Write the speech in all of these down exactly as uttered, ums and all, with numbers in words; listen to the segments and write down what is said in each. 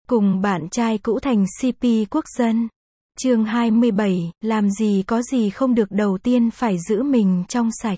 cùng bạn trai cũ thành xê pê quốc dân. Chương hai mươi bảy, làm gì có gì không được, đầu tiên phải giữ mình trong sạch.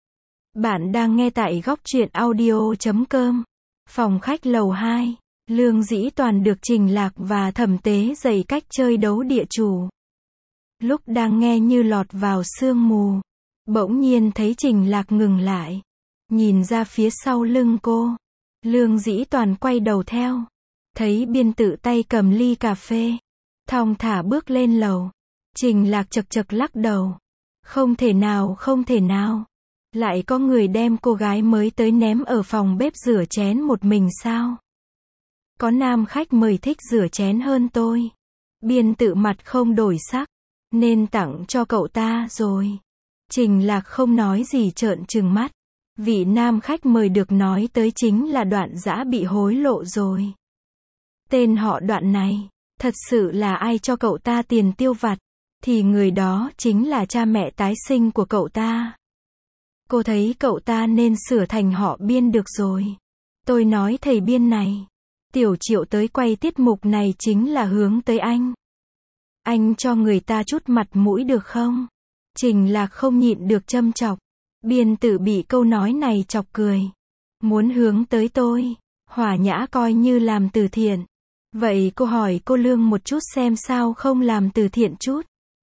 Bạn đang nghe tại góc truyện audio chấm com. Phòng khách lầu hai. Lương Dĩ Toàn được Trình Lạc và Thẩm Tế dạy cách chơi đấu địa chủ. Lúc đang nghe như lọt vào sương mù, bỗng nhiên thấy Trình Lạc ngừng lại, nhìn ra phía sau lưng cô. Lương Dĩ Toàn quay đầu theo, thấy Biên Tự tay cầm ly cà phê, thong thả bước lên lầu. Trình Lạc chật chật lắc đầu. Không thể nào, không thể nào. Lại có người đem cô gái mới tới ném ở phòng bếp rửa chén một mình sao? Có nam khách mời thích rửa chén hơn tôi. Biên Tự mặt không đổi sắc, nên tặng cho cậu ta rồi. Trình Lạc không nói gì, trợn trừng mắt. Vị nam khách mời được nói tới chính là Đoạn Dã bị hối lộ rồi. Tên họ Đoạn này, thật sự là ai cho cậu ta tiền tiêu vặt, thì người đó chính là cha mẹ tái sinh của cậu ta. Cô thấy cậu ta nên sửa thành họ Biên được rồi. Tôi nói thầy Biên này, Tiểu Triệu tới quay tiết mục này chính là hướng tới anh. Anh cho người ta chút mặt mũi được không? Trình Lạc không nhịn được châm chọc. Biên Tự bị câu nói này chọc cười. Muốn hướng tới tôi, Hòa Nhã coi như làm từ thiện. Vậy cô hỏi cô Lương một chút xem sao không làm từ thiện chút.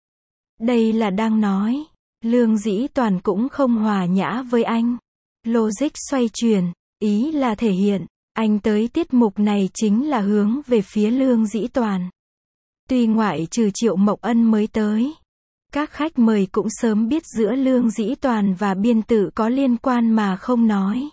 Đây là đang nói. Lương Dĩ Toàn cũng không hòa nhã với anh. Logic xoay chuyển, ý là thể hiện, anh tới tiết mục này chính là hướng về phía Lương Dĩ Toàn. Tuy ngoại trừ Triệu Mộc Ân mới tới, các khách mời cũng sớm biết giữa Lương Dĩ Toàn và Biên Tự có liên quan mà không nói.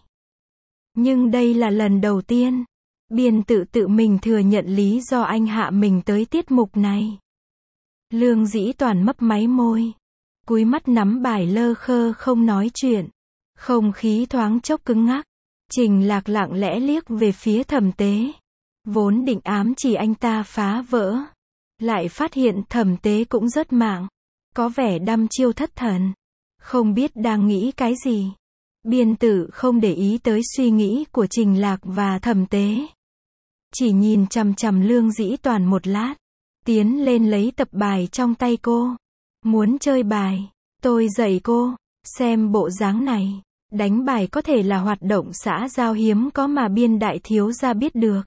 Nhưng đây là lần đầu tiên Biên Tự tự mình thừa nhận lý do anh hạ mình tới tiết mục này. Lương Dĩ Toàn mấp máy môi, cúi mắt nắm bài lơ khơ không nói chuyện. Không khí thoáng chốc cứng ngắc. Trình Lạc lặng lẽ liếc về phía Thẩm Tế, vốn định ám chỉ anh ta phá vỡ, lại phát hiện Thẩm Tế cũng rất mạng, có vẻ đăm chiêu thất thần, không biết đang nghĩ cái gì. Biên Tự không để ý tới suy nghĩ của Trình Lạc và Thẩm Tế, chỉ nhìn chằm chằm Lương Dĩ Toàn một lát, tiến lên lấy tập bài trong tay cô. Muốn chơi bài, tôi dạy cô. Xem bộ dáng này, đánh bài có thể là hoạt động xã giao hiếm có mà Biên đại thiếu gia biết được.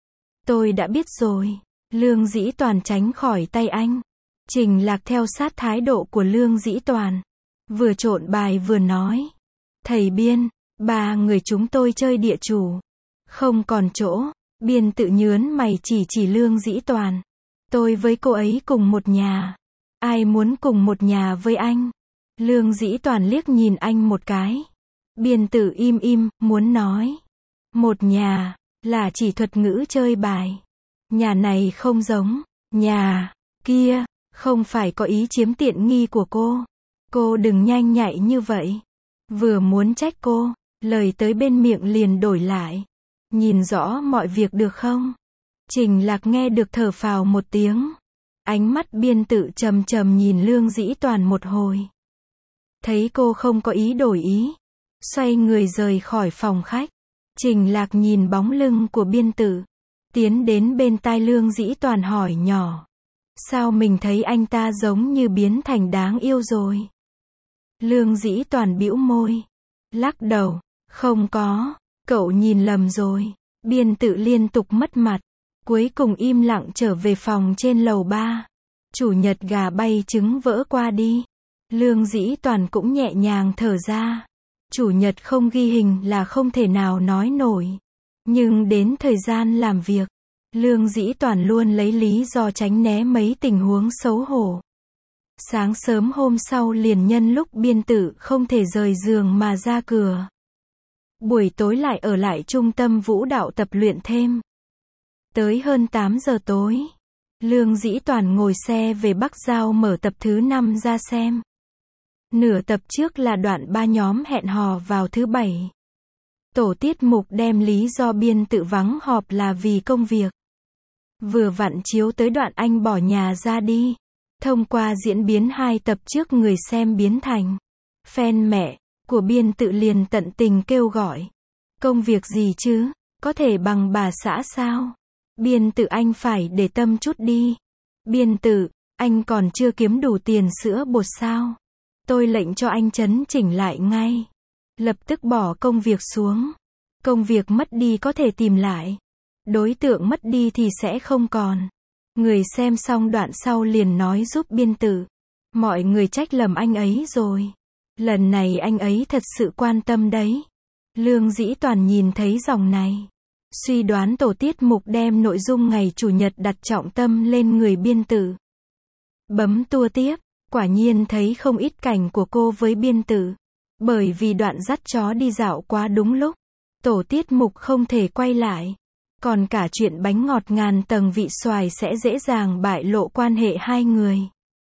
Tôi đã biết rồi. Lương Dĩ Toàn tránh khỏi tay anh. Trình Lạc theo sát thái độ của Lương Dĩ Toàn, vừa trộn bài vừa nói. Thầy Biên, ba người chúng tôi chơi địa chủ, không còn chỗ. Biên Tự nhớn mày chỉ chỉ Lương Dĩ Toàn. Tôi với cô ấy cùng một nhà. Ai muốn cùng một nhà với anh? Lương Dĩ Toàn liếc nhìn anh một cái. Biên Tự im im, muốn nói. Một nhà, là chỉ thuật ngữ chơi bài. Nhà này không giống nhà kia, không phải có ý chiếm tiện nghi của cô. Cô đừng nhanh nhạy như vậy. Vừa muốn trách cô, lời tới bên miệng liền đổi lại. Nhìn rõ mọi việc được không? Trình Lạc nghe được thở phào một tiếng. Ánh mắt Biên Tự trầm trầm nhìn Lương Dĩ Toàn một hồi. Thấy cô không có ý đổi ý, xoay người rời khỏi phòng khách. Trình Lạc nhìn bóng lưng của Biên Tự, tiến đến bên tai Lương Dĩ Toàn hỏi nhỏ. Sao mình thấy anh ta giống như biến thành đáng yêu rồi? Lương Dĩ Toàn bĩu môi, lắc đầu. Không có, cậu nhìn lầm rồi. Biên Tự liên tục mất mặt, cuối cùng im lặng trở về phòng trên lầu ba. Chủ nhật gà bay trứng vỡ qua đi. Lương Dĩ Toàn cũng nhẹ nhàng thở ra. Chủ nhật không ghi hình là không thể nào nói nổi. Nhưng đến thời gian làm việc, Lương Dĩ Toàn luôn lấy lý do tránh né mấy tình huống xấu hổ. Sáng sớm hôm sau liền nhân lúc Biên Tự không thể rời giường mà ra cửa. Buổi tối lại ở lại trung tâm vũ đạo tập luyện thêm. Tới hơn tám giờ tối, Lương Dĩ Toàn ngồi xe về Bắc Giao mở tập thứ năm ra xem. Nửa tập trước là đoạn ba nhóm hẹn hò vào thứ bảy. Tổ tiết mục đem lý do Biên Tự vắng họp là vì công việc. Vừa vặn chiếu tới đoạn anh bỏ nhà ra đi. Thông qua diễn biến hai tập trước, người xem biến thành fan mẹ của Biên Tự liền tận tình kêu gọi. Công việc gì chứ? Có thể bằng bà xã sao? Biên Tử anh phải để tâm chút đi. Biên Tử, anh còn chưa kiếm đủ tiền sữa bột sao? Tôi lệnh cho anh chấn chỉnh lại ngay. Lập tức bỏ công việc xuống. Công việc mất đi có thể tìm lại. Đối tượng mất đi thì sẽ không còn. Người xem xong đoạn sau liền nói giúp Biên Tử. Mọi người trách lầm anh ấy rồi. Lần này anh ấy thật sự quan tâm đấy. Lương Dĩ Toàn nhìn thấy dòng này. Suy đoán tổ tiết mục đem nội dung ngày Chủ nhật đặt trọng tâm lên người Biên Tử. Bấm tua tiếp, quả nhiên thấy không ít cảnh của cô với Biên Tử. Bởi vì đoạn dắt chó đi dạo quá đúng lúc. Tổ tiết mục không thể quay lại. Còn cả chuyện bánh ngọt ngàn tầng vị xoài sẽ dễ dàng bại lộ quan hệ hai người.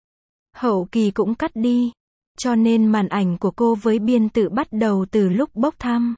Hậu kỳ cũng cắt đi. Cho nên màn ảnh của cô với Biên Tử bắt đầu từ lúc bốc thăm.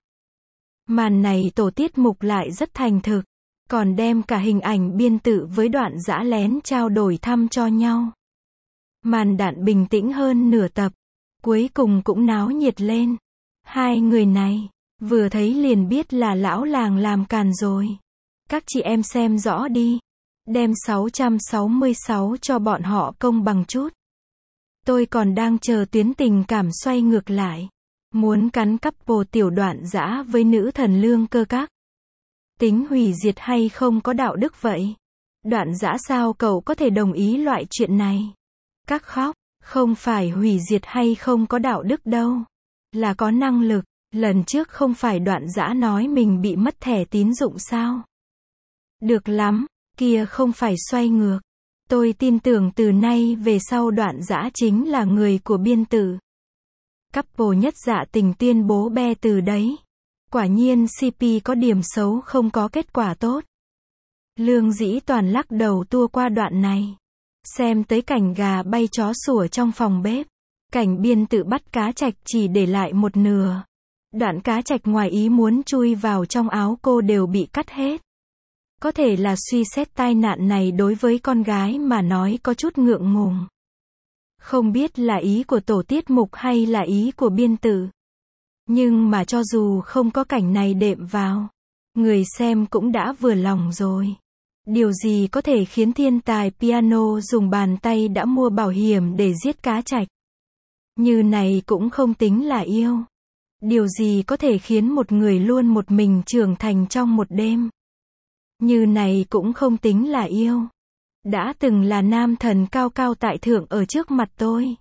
Màn này tổ tiết mục lại rất thành thực. Còn đem cả hình ảnh Biên Tử với Đoạn Dã lén trao đổi thăm cho nhau. Màn đạn bình tĩnh hơn nửa tập. Cuối cùng cũng náo nhiệt lên. Hai người này, vừa thấy liền biết là lão làng làm càn rồi. Các chị em xem rõ đi. Đem sáu trăm sáu mươi sáu cho bọn họ công bằng chút. Tôi còn đang chờ tuyến tình cảm xoay ngược lại. Muốn cắn couple tiểu Đoạn Dã với nữ thần Lương Cơ Các. Tính hủy diệt hay không có đạo đức vậy? Đoạn Dã sao cậu có thể đồng ý loại chuyện này? Các khóc, không phải hủy diệt hay không có đạo đức đâu. Là có năng lực. Lần trước không phải Đoạn Dã nói mình bị mất thẻ tín dụng sao? Được lắm, kia không phải xoay ngược. Tôi tin tưởng từ nay về sau Đoạn Dã chính là người của Biên Tử. Couple nhất dạ tình tuyên bố be từ đấy. Quả nhiên xê pê có điểm xấu không có kết quả tốt. Lương Dĩ Toàn lắc đầu tua qua đoạn này. Xem tới cảnh gà bay chó sủa trong phòng bếp. Cảnh Biên Tử bắt cá trạch chỉ để lại một nửa. Đoạn cá trạch ngoài ý muốn chui vào trong áo cô đều bị cắt hết. Có thể là suy xét tai nạn này đối với con gái mà nói có chút ngượng ngùng. Không biết là ý của tổ tiết mục hay là ý của Biên Tử. Nhưng mà cho dù không có cảnh này đệm vào, người xem cũng đã vừa lòng rồi. Điều gì có thể khiến thiên tài piano dùng bàn tay đã mua bảo hiểm để giết cá trạch? Như này cũng không tính là yêu. Điều gì có thể khiến một người luôn một mình trưởng thành trong một đêm? Như này cũng không tính là yêu. Đã từng là nam thần cao cao tại thượng ở trước mặt tôi.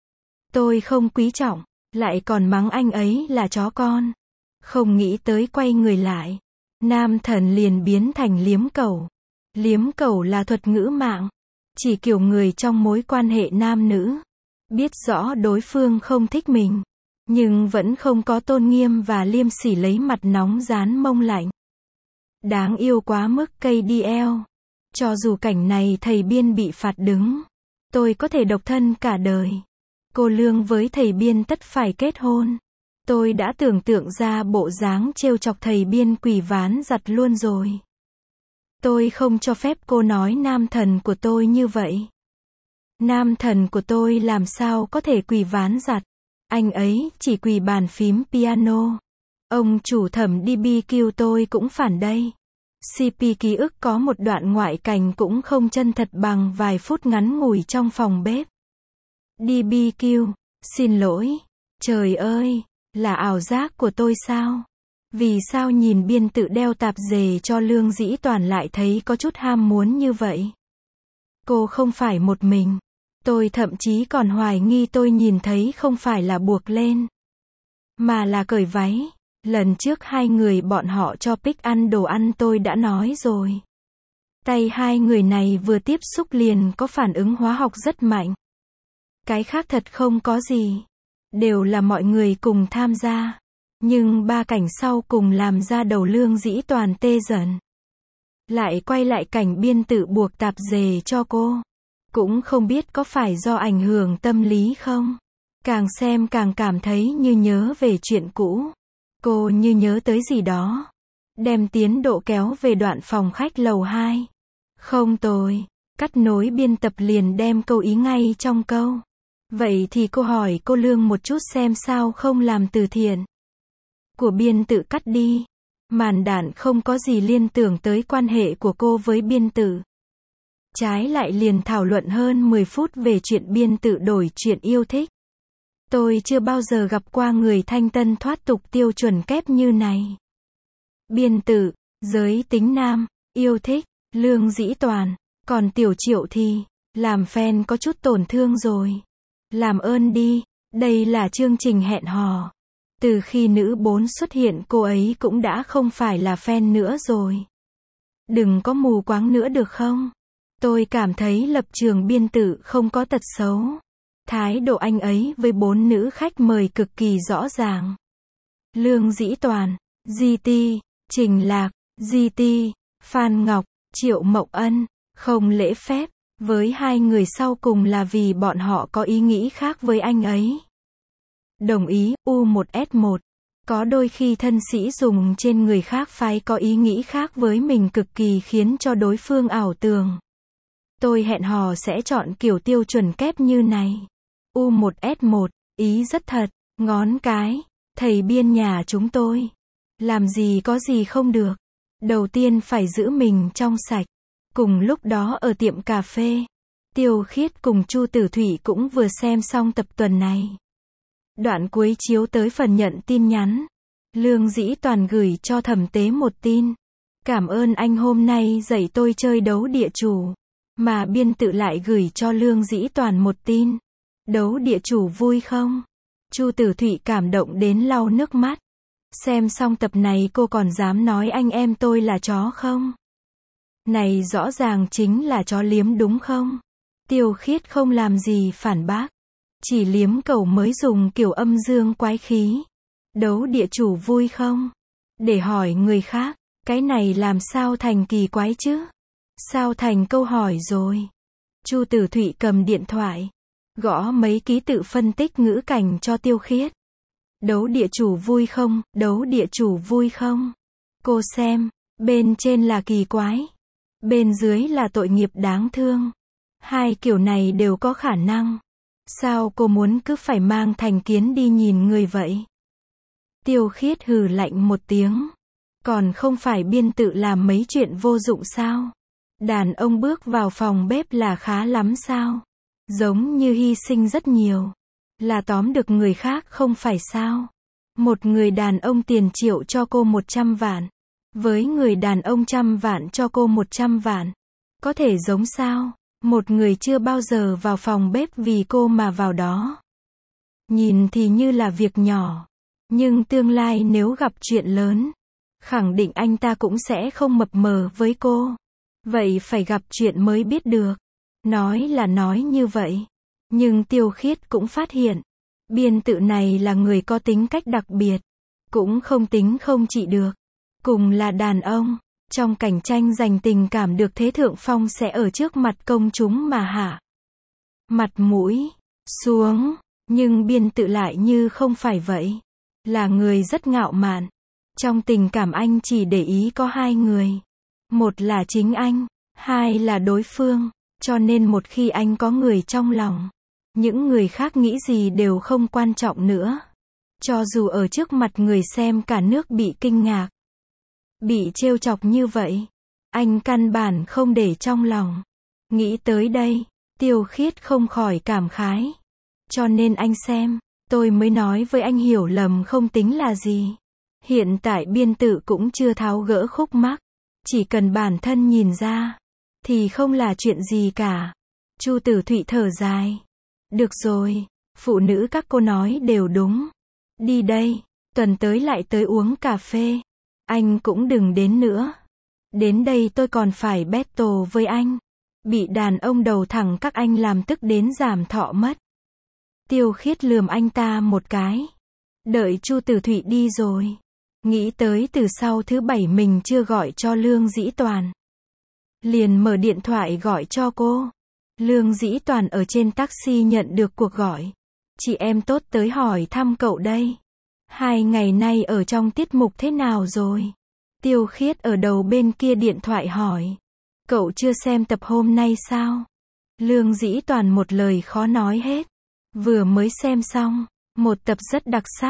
Tôi không quý trọng, lại còn mắng anh ấy là chó con. Không nghĩ tới quay người lại. Nam thần liền biến thành liếm cẩu. Liếm cẩu là thuật ngữ mạng. Chỉ kiểu người trong mối quan hệ nam nữ. Biết rõ đối phương không thích mình. Nhưng vẫn không có tôn nghiêm và liêm sỉ lấy mặt nóng dán mông lạnh. Đáng yêu quá mức cây đi eo. Cho dù cảnh này thầy Biên bị phạt đứng. Tôi có thể độc thân cả đời. Cô Lương với thầy Biên tất phải kết hôn. Tôi đã tưởng tượng ra bộ dáng trêu chọc thầy Biên quỳ ván giặt luôn rồi. Tôi không cho phép cô nói nam thần của tôi như vậy. Nam thần của tôi làm sao có thể quỳ ván giặt. Anh ấy chỉ quỳ bàn phím piano. Ông chủ thẩm đê bê quy tôi cũng phản đây. xê pê ký ức có một đoạn ngoại cảnh cũng không chân thật bằng vài phút ngắn ngủi trong phòng bếp. đê bê quy, xin lỗi. Trời ơi, là ảo giác của tôi sao? Vì sao nhìn Biên Tử đeo tạp dề cho Lương Dĩ Toàn lại thấy có chút ham muốn như vậy? Cô không phải một mình. Tôi thậm chí còn hoài nghi tôi nhìn thấy không phải là buộc lên, mà là cởi váy. Lần trước hai người bọn họ cho pic ăn đồ ăn tôi đã nói rồi. Tay hai người này vừa tiếp xúc liền có phản ứng hóa học rất mạnh. Cái khác thật không có gì. Đều là mọi người cùng tham gia. Nhưng ba cảnh sau cùng làm ra đầu Lương Dĩ Toàn tê dần. Lại quay lại cảnh Biên Tử buộc tạp dề cho cô. Cũng không biết có phải do ảnh hưởng tâm lý không. Càng xem càng cảm thấy như nhớ về chuyện cũ. Cô như nhớ tới gì đó. Đem tiến độ kéo về đoạn phòng khách lầu hai. Không tồi. Cắt nối biên tập liền đem câu ý ngay trong câu. Vậy thì cô hỏi cô Lương một chút xem sao không làm từ thiện. Của Biên Tử cắt đi. Màn đạn không có gì liên tưởng tới quan hệ của cô với Biên Tự. Trái lại liền thảo luận hơn mười phút về chuyện Biên Tự đổi chuyện yêu thích. Tôi chưa bao giờ gặp qua người thanh tân thoát tục tiêu chuẩn kép như này. Biên Tự, giới tính nam, yêu thích, Lương Dĩ Toàn, còn Tiểu Triệu thì, làm fan có chút tổn thương rồi. Làm ơn đi, đây là chương trình hẹn hò. Từ khi nữ bốn xuất hiện cô ấy cũng đã không phải là fan nữa rồi. Đừng có mù quáng nữa được không? Tôi cảm thấy lập trường Biên Tự không có tật xấu. Thái độ anh ấy với bốn nữ khách mời cực kỳ rõ ràng. Lương Dĩ Toàn, giê tê, Trình Lạc, giê tê, Phan Ngọc, Triệu Mộng Ân, không lễ phép, với hai người sau cùng là vì bọn họ có ý nghĩ khác với anh ấy. Đồng ý, U một S một. Có đôi khi thân sĩ dùng trên người khác phái có ý nghĩ khác với mình cực kỳ khiến cho đối phương ảo tưởng. Tôi hẹn hò sẽ chọn kiểu tiêu chuẩn kép như này. U một S một, ý rất thật, ngón cái, thầy Biên nhà chúng tôi. Làm gì có gì không được. Đầu tiên phải giữ mình trong sạch. Cùng lúc đó ở tiệm cà phê, Tiêu Khiết cùng Chu Tử Thủy cũng vừa xem xong tập tuần này. Đoạn cuối chiếu tới phần nhận tin nhắn. Lương Dĩ Toàn gửi cho Thẩm Tế một tin. Cảm ơn anh hôm nay dạy tôi chơi đấu địa chủ. Mà Biên Tự lại gửi cho Lương Dĩ Toàn một tin. Đấu địa chủ vui không? Chu Tử Thủy cảm động đến lau nước mắt. Xem xong tập này cô còn dám nói anh em tôi là chó không? Này rõ ràng chính là chó liếm đúng không? Tiêu Khiết không làm gì phản bác. Chỉ liếm cầu mới dùng kiểu âm dương quái khí. Đấu địa chủ vui không? Để hỏi người khác, cái này làm sao thành kỳ quái chứ? Sao thành câu hỏi rồi? Chu Tử Thụy cầm điện thoại, gõ mấy ký tự phân tích ngữ cảnh cho Tiêu Khiết. Đấu địa chủ vui không? Đấu địa chủ vui không? Cô xem, bên trên là kỳ quái, bên dưới là tội nghiệp đáng thương. Hai kiểu này đều có khả năng. Sao cô muốn cứ phải mang thành kiến đi nhìn người vậy? Tiêu Khiết hừ lạnh một tiếng. Còn không phải Biên tự làm mấy chuyện vô dụng sao? Đàn ông bước vào phòng bếp là khá lắm sao? Giống như hy sinh rất nhiều. Là tóm được người khác không phải sao? Một người đàn ông tiền triệu cho cô một trăm vạn. Với người đàn ông trăm vạn cho cô một trăm vạn. Có thể giống sao? Một người chưa bao giờ vào phòng bếp vì cô mà vào đó. Nhìn thì như là việc nhỏ. Nhưng tương lai nếu gặp chuyện lớn, khẳng định anh ta cũng sẽ không mập mờ với cô. Vậy phải gặp chuyện mới biết được. Nói là nói như vậy. Nhưng Tiêu Khiết cũng phát hiện. Biên tự này là người có tính cách đặc biệt. Cũng không tính không trị được. Cùng là đàn ông. Trong cảnh tranh giành tình cảm được thế thượng phong sẽ ở trước mặt công chúng mà hạ mặt mũi xuống. Nhưng Biên tự lại như không phải vậy. Là người rất ngạo mạn. Trong tình cảm anh chỉ để ý có hai người. Một là chính anh, hai là đối phương. Cho nên một khi anh có người trong lòng, những người khác nghĩ gì đều không quan trọng nữa. Cho dù ở trước mặt người xem cả nước bị kinh ngạc, bị trêu chọc như vậy, anh căn bản không để trong lòng. Nghĩ tới đây, Tiêu Khiết không khỏi cảm khái. Cho nên anh xem, tôi mới nói với anh hiểu lầm không tính là gì. Hiện tại Biên tự cũng chưa tháo gỡ khúc mắc. Chỉ cần bản thân nhìn ra, thì không là chuyện gì cả. Chu Tử Thụy thở dài. Được rồi, phụ nữ các cô nói đều đúng. Đi đây, tuần tới lại tới uống cà phê. Anh cũng đừng đến nữa. Đến đây tôi còn phải battle với anh. Bị đàn ông đầu thẳng các anh làm tức đến giảm thọ mất. Tiêu Khiết lườm anh ta một cái. Đợi Chu Tử Thụy đi rồi. Nghĩ tới từ sau thứ bảy mình chưa gọi cho Lương Dĩ Toàn. Liền mở điện thoại gọi cho cô. Lương Dĩ Toàn ở trên taxi nhận được cuộc gọi. Chị em tốt tới hỏi thăm cậu đây. Hai ngày nay ở trong tiết mục thế nào rồi? Tiêu Khiết ở đầu bên kia điện thoại hỏi. Cậu chưa xem tập hôm nay sao? Lương Dĩ Toàn một lời khó nói hết. Vừa mới xem xong. Một tập rất đặc sắc.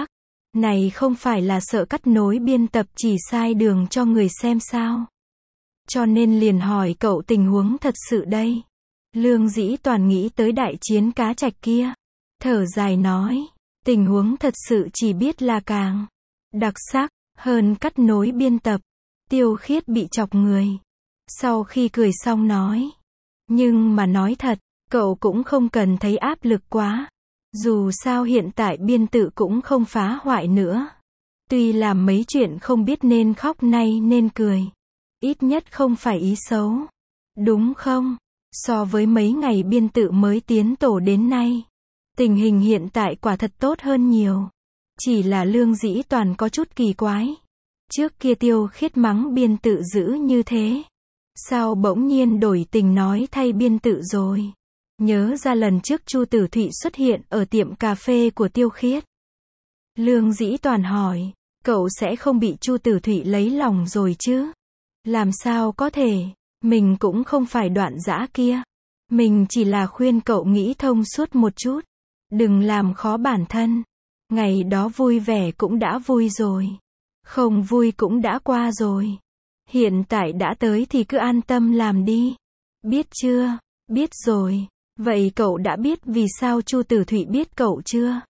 Này không phải là sợ cắt nối biên tập chỉ sai đường cho người xem sao? Cho nên liền hỏi cậu tình huống thật sự đây. Lương Dĩ Toàn nghĩ tới đại chiến cá trạch kia. Thở dài nói, tình huống thật sự chỉ biết là càng đặc sắc hơn cắt nối biên tập. Tiêu Khiết bị chọc người. Sau khi cười xong nói, nhưng mà nói thật, cậu cũng không cần thấy áp lực quá. Dù sao hiện tại biên tự cũng không phá hoại nữa. Tuy làm mấy chuyện không biết nên khóc nay nên cười. Ít nhất không phải ý xấu. Đúng không? So với mấy ngày biên tự mới tiến tổ đến nay, tình hình hiện tại quả thật tốt hơn nhiều. Chỉ là Lương Dĩ Toàn có chút kỳ quái. Trước kia Tiêu Khiết mắng biên tự dữ như thế. Sao bỗng nhiên đổi tình nói thay biên tự rồi? Nhớ ra lần trước Chu Tử Thụy xuất hiện ở tiệm cà phê của Tiêu Khiết. Lương Dĩ Toàn hỏi, cậu sẽ không bị Chu Tử Thụy lấy lòng rồi chứ? Làm sao có thể, mình cũng không phải Đoạn Dã kia. Mình chỉ là khuyên cậu nghĩ thông suốt một chút. Đừng làm khó bản thân. Ngày đó vui vẻ cũng đã vui rồi. Không vui cũng đã qua rồi. Hiện tại đã tới thì cứ an tâm làm đi. Biết chưa? Biết rồi. Vậy cậu đã biết vì sao Chu Tử Thụy biết cậu chưa?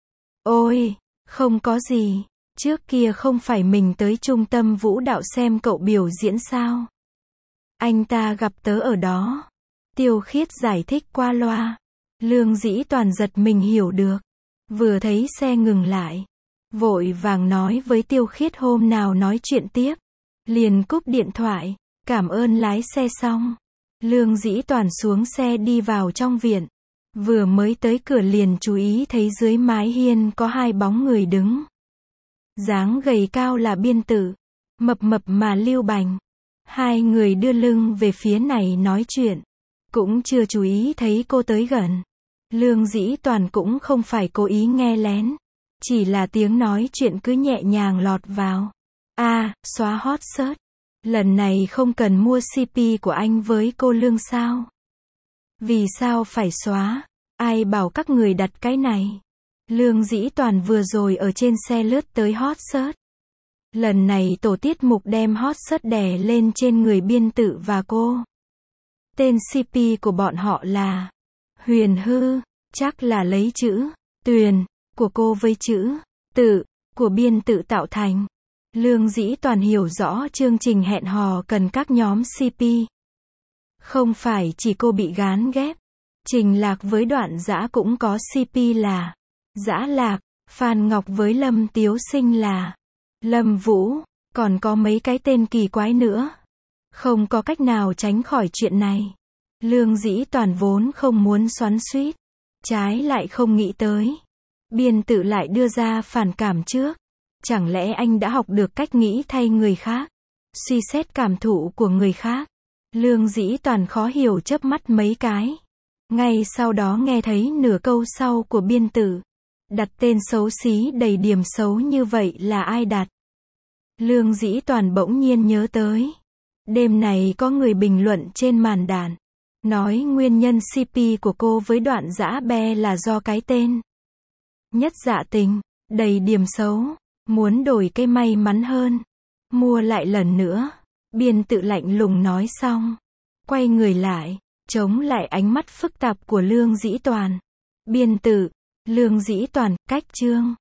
Ôi, không có gì. Trước kia không phải mình tới trung tâm vũ đạo xem cậu biểu diễn sao? Anh ta gặp tớ ở đó. Tiêu Khiết giải thích qua loa. Lương Dĩ Toàn giật mình hiểu được. Vừa thấy xe ngừng lại, vội vàng nói với Tiêu Khiết hôm nào nói chuyện tiếp. Liền cúp điện thoại, cảm ơn lái xe xong. Lương Dĩ Toàn xuống xe đi vào trong viện. Vừa mới tới cửa liền chú ý thấy dưới mái hiên có hai bóng người đứng. Dáng gầy cao là biên tự, mập mập mà Lưu Bành. Hai người đưa lưng về phía này nói chuyện. Cũng chưa chú ý thấy cô tới gần. Lương Dĩ Toàn cũng không phải cố ý nghe lén. Chỉ là tiếng nói chuyện cứ nhẹ nhàng lọt vào. A, à, xóa hot search. Lần này không cần mua xê pê của anh với cô Lương sao? Vì sao phải xóa? Ai bảo các người đặt cái này? Lương Dĩ Toàn vừa rồi ở trên xe lướt tới hot search. Lần này tổ tiết mục đem hot search đè lên trên người biên tự và cô. Tên xê pê của bọn họ là Huyền Hư, chắc là lấy chữ Tuyền của cô với chữ Tự của biên tự tạo thành. Lương Dĩ Toàn hiểu rõ chương trình hẹn hò cần các nhóm xê pê. Không phải chỉ cô bị gán ghép. Trình Lạc với Đoạn Dã cũng có xê pê là Dã Lạc, Phan Ngọc với Lâm Tiếu Sinh là Lâm Vũ, còn có mấy cái tên kỳ quái nữa. Không có cách nào tránh khỏi chuyện này. Lương Dĩ Toàn vốn không muốn xoắn xuýt, trái lại không nghĩ tới. Biên tự lại đưa ra phản cảm trước. Chẳng lẽ anh đã học được cách nghĩ thay người khác, suy xét cảm thụ của người khác? Lương Dĩ Toàn khó hiểu chớp mắt mấy cái. Ngay sau đó nghe thấy nửa câu sau của biên tự. Đặt tên xấu xí đầy điểm xấu như vậy là ai đặt? Lương Dĩ Toàn bỗng nhiên nhớ tới. Đêm này có người bình luận trên màn đàn. Nói nguyên nhân xê pê của cô với Đoạn Dã be là do cái tên Nhất Dạ Tình, đầy điểm xấu. Muốn đổi cái may mắn hơn. Mua lại lần nữa. Biên tự lạnh lùng nói xong. Quay người lại. Chống lại ánh mắt phức tạp của Lương Dĩ Toàn. Biên tự. Lương Dĩ Toàn, cách chương.